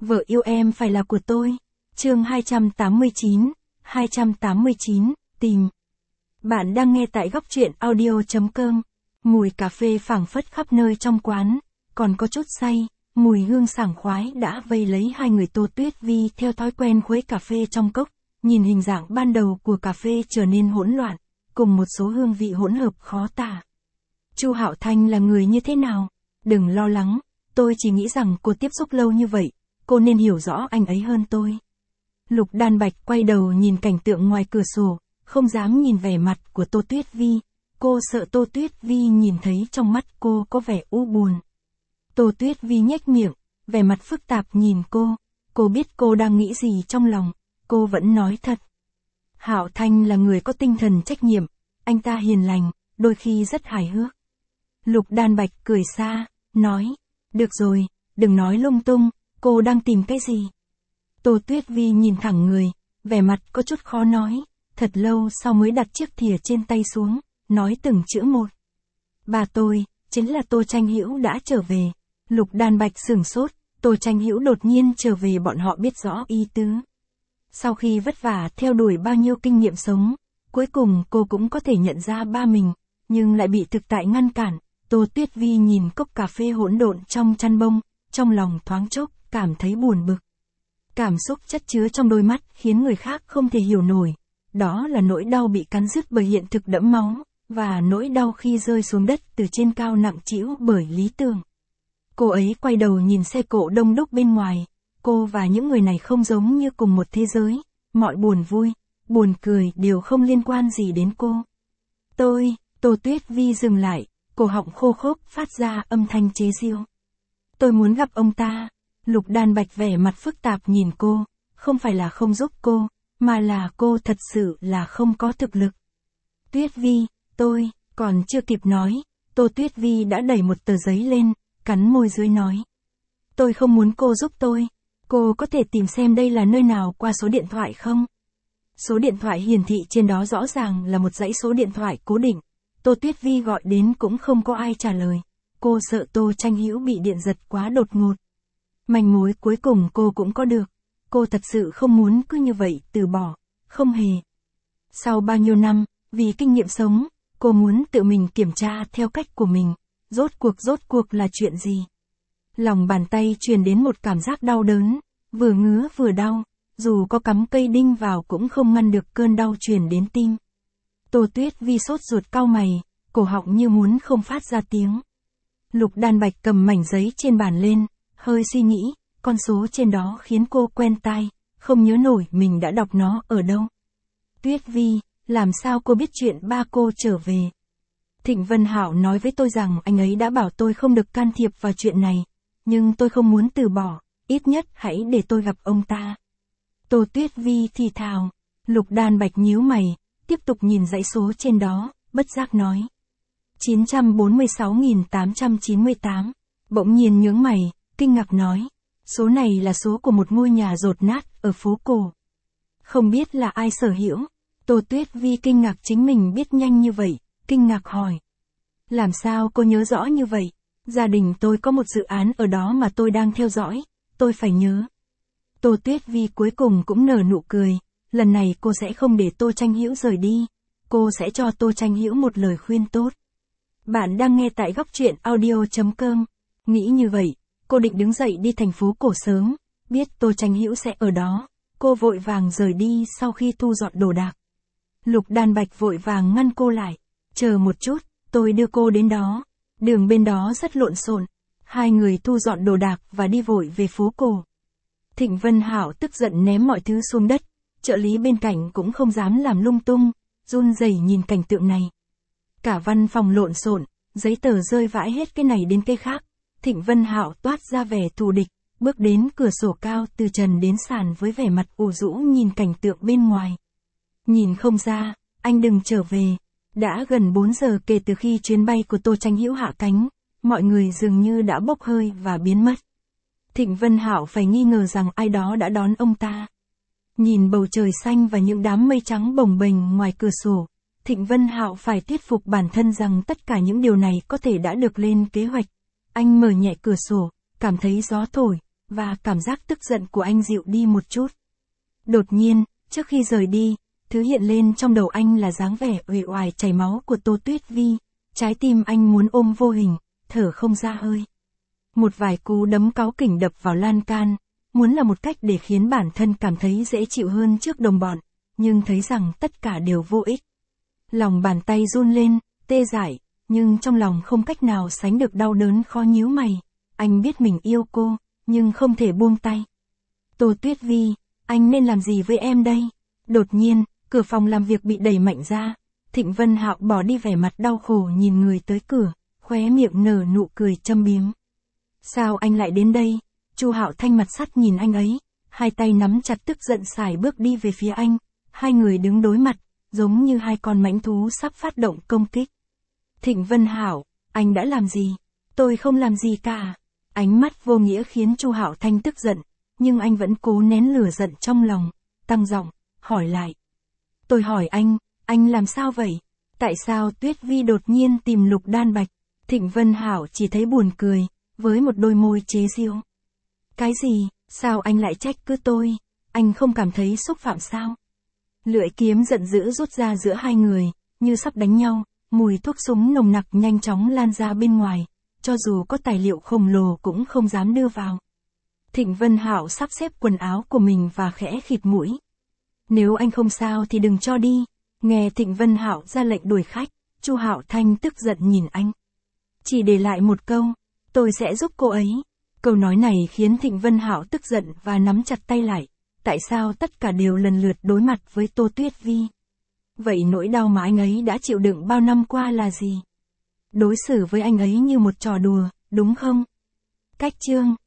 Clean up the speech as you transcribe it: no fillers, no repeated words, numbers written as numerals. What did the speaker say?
Vợ yêu em phải là của tôi. Chương 289, tìm. Bạn đang nghe tại góc truyện audio.com. Mùi cà phê phảng phất khắp nơi trong quán, còn có chút say, mùi hương sảng khoái đã vây lấy hai người Tô Tuyết Vi theo thói quen khuấy cà phê trong cốc, nhìn hình dạng ban đầu của cà phê trở nên hỗn loạn, cùng một số hương vị hỗn hợp khó tả. Chu Hạo Thanh là người như thế nào? Đừng lo lắng, tôi chỉ nghĩ rằng cô tiếp xúc lâu như vậy, cô nên hiểu rõ anh ấy hơn tôi. Lục Đan Bạch quay đầu nhìn cảnh tượng ngoài cửa sổ, không dám nhìn vẻ mặt của Tô Tuyết Vi. Cô sợ Tô Tuyết Vi nhìn thấy trong mắt cô có vẻ u buồn. Tô Tuyết Vi nhếch miệng, vẻ mặt phức tạp nhìn cô biết cô đang nghĩ gì trong lòng, cô vẫn nói thật. Hạo Thanh là người có tinh thần trách nhiệm, anh ta hiền lành, đôi khi rất hài hước. Lục Đan Bạch cười xa, nói, được rồi, đừng nói lung tung, cô đang tìm cái gì? Tô Tuyết Vi nhìn thẳng người, vẻ mặt có chút khó nói, thật lâu sau mới đặt chiếc thìa trên tay xuống, nói từng chữ một. Bà tôi, chính là Tô Tranh Hữu đã trở về. Lục Đan Bạch sửng sốt, Tô Tranh Hữu đột nhiên trở về, bọn họ biết rõ ý tứ. Sau khi vất vả theo đuổi bao nhiêu kinh nghiệm sống, cuối cùng cô cũng có thể nhận ra ba mình, nhưng lại bị thực tại ngăn cản. Tô Tuyết Vi nhìn cốc cà phê hỗn độn trong chăn bông, trong lòng thoáng chốc cảm thấy buồn bực. Cảm xúc chất chứa trong đôi mắt khiến người khác không thể hiểu nổi. Đó là nỗi đau bị cắn rứt bởi hiện thực đẫm máu, và nỗi đau khi rơi xuống đất từ trên cao nặng trĩu bởi lý tưởng. Cô ấy quay đầu nhìn xe cộ đông đúc bên ngoài, cô và những người này không giống như cùng một thế giới, mọi buồn vui, buồn cười đều không liên quan gì đến cô. Tô Tuyết Vi dừng lại, cổ họng khô khốc phát ra âm thanh chế giễu. Tôi muốn gặp ông ta. Lục Đan Bạch vẻ mặt phức tạp nhìn cô, không phải là không giúp cô, mà là cô thật sự là không có thực lực. Tuyết Vi, tôi, còn chưa kịp nói, Tô Tuyết Vi đã đẩy một tờ giấy lên, cắn môi dưới nói. Tôi không muốn cô giúp tôi, cô có thể tìm xem đây là nơi nào qua số điện thoại không? Số điện thoại hiển thị trên đó rõ ràng là một dãy số điện thoại cố định, Tô Tuyết Vi gọi đến cũng không có ai trả lời, cô sợ Tô Tranh Hữu bị điện giật quá đột ngột. Manh mối cuối cùng cô cũng có được, cô thật sự không muốn cứ như vậy từ bỏ, không hề. Sau bao nhiêu năm, vì kinh nghiệm sống, cô muốn tự mình kiểm tra theo cách của mình, rốt cuộc là chuyện gì. Lòng bàn tay truyền đến một cảm giác đau đớn, vừa ngứa vừa đau, dù có cắm cây đinh vào cũng không ngăn được cơn đau truyền đến tim. Tô Tuyết Vi sốt ruột cau mày, cổ họng như muốn không phát ra tiếng. Lục Đan Bạch cầm mảnh giấy trên bàn lên, hơi suy nghĩ, con số trên đó khiến cô quen tai, không nhớ nổi mình đã đọc nó ở đâu. Tuyết Vi, làm sao cô biết chuyện ba cô trở về? Thịnh Vân Hạo nói với tôi rằng anh ấy đã bảo tôi không được can thiệp vào chuyện này, nhưng tôi không muốn từ bỏ, ít nhất hãy để tôi gặp ông ta. Tô Tuyết Vi thì thào. Lục Đan Bạch nhíu mày, tiếp tục nhìn dãy số trên đó, bất giác nói. 946.898. Bỗng nhiên nhướng mày, kinh ngạc nói. Số này là số của một ngôi nhà dột nát ở phố cổ. Không biết là ai sở hữu. Tô Tuyết Vi kinh ngạc chính mình biết nhanh như vậy, kinh ngạc hỏi. Làm sao cô nhớ rõ như vậy? Gia đình tôi có một dự án ở đó mà tôi đang theo dõi, tôi phải nhớ. Tô Tuyết Vi cuối cùng cũng nở nụ cười, lần này cô sẽ không để Tô Tranh Hữu rời đi, cô sẽ cho Tô Tranh Hữu một lời khuyên tốt. Bạn đang nghe tại góc truyện audio.com. Nghĩ như vậy, cô định đứng dậy đi thành phố cổ sớm, biết Tô Tranh Hữu sẽ ở đó, cô vội vàng rời đi sau khi thu dọn đồ đạc. Lục Đan Bạch vội vàng ngăn cô lại, chờ một chút, tôi đưa cô đến đó. Đường bên đó rất lộn xộn, hai người thu dọn đồ đạc và đi vội về phố cổ. Thịnh Vân Hạo tức giận ném mọi thứ xuống đất, trợ lý bên cạnh cũng không dám làm lung tung, run rẩy nhìn cảnh tượng này. Cả văn phòng lộn xộn, giấy tờ rơi vãi hết cái này đến cái khác. Thịnh Vân Hạo toát ra vẻ thù địch, bước đến cửa sổ cao từ trần đến sàn với vẻ mặt ủ rũ nhìn cảnh tượng bên ngoài. Nhìn không ra, anh đừng trở về. Đã gần 4 giờ kể từ khi chuyến bay của Tô Tranh Hữu hạ cánh, mọi người dường như đã bốc hơi và biến mất. Thịnh Vân Hạo phải nghi ngờ rằng ai đó đã đón ông ta. Nhìn bầu trời xanh và những đám mây trắng bồng bềnh ngoài cửa sổ, Thịnh Vân Hạo phải thuyết phục bản thân rằng tất cả những điều này có thể đã được lên kế hoạch. Anh mở nhẹ cửa sổ, cảm thấy gió thổi, và cảm giác tức giận của anh dịu đi một chút. Đột nhiên, trước khi rời đi, thứ hiện lên trong đầu anh là dáng vẻ uể oải chảy máu của Tô Tuyết Vi, trái tim anh muốn ôm vô hình, thở không ra hơi. Một vài cú đấm cáu kỉnh đập vào lan can, muốn là một cách để khiến bản thân cảm thấy dễ chịu hơn trước đồng bọn, nhưng thấy rằng tất cả đều vô ích. Lòng bàn tay run lên, tê dại, nhưng trong lòng không cách nào sánh được đau đớn khó nhíu mày. Anh biết mình yêu cô, nhưng không thể buông tay. Tô Tuyết Vi, anh nên làm gì với em đây? Đột nhiên, cửa phòng làm việc bị đẩy mạnh ra. Thịnh Vân Hạo bỏ đi vẻ mặt đau khổ nhìn người tới cửa, khóe miệng nở nụ cười châm biếm. Sao anh lại đến đây? Chu Hạo Thanh mặt sắt nhìn anh ấy, hai tay nắm chặt tức giận sải bước đi về phía anh. Hai người đứng đối mặt, giống như hai con mãnh thú sắp phát động công kích. Thịnh Vân Hạo, anh đã làm gì? Tôi không làm gì cả. Ánh mắt vô nghĩa khiến Chu Hạo Thanh tức giận, nhưng anh vẫn cố nén lửa giận trong lòng, tăng giọng, hỏi lại. Tôi hỏi anh làm sao vậy? Tại sao Tuyết Vi đột nhiên tìm Lục Đan Bạch? Thịnh Vân Hạo chỉ thấy buồn cười, với một đôi môi chế giễu. Cái gì, sao anh lại trách cứ tôi? Anh không cảm thấy xúc phạm sao? Lưỡi kiếm giận dữ rút ra giữa hai người, như sắp đánh nhau, mùi thuốc súng nồng nặc nhanh chóng lan ra bên ngoài, cho dù có tài liệu khổng lồ cũng không dám đưa vào. Thịnh Vân Hạo sắp xếp quần áo của mình và khẽ khịt mũi. Nếu anh không sao thì đừng cho đi. Nghe Thịnh Vân Hạo ra lệnh đuổi khách, Chu Hạo Thanh tức giận nhìn anh. Chỉ để lại một câu, tôi sẽ giúp cô ấy. Câu nói này khiến Thịnh Vân Hạo tức giận và nắm chặt tay lại. Tại sao tất cả đều lần lượt đối mặt với Tô Tuyết Vi? Vậy nỗi đau mà anh ấy đã chịu đựng bao năm qua là gì? Đối xử với anh ấy như một trò đùa, đúng không? Cách chương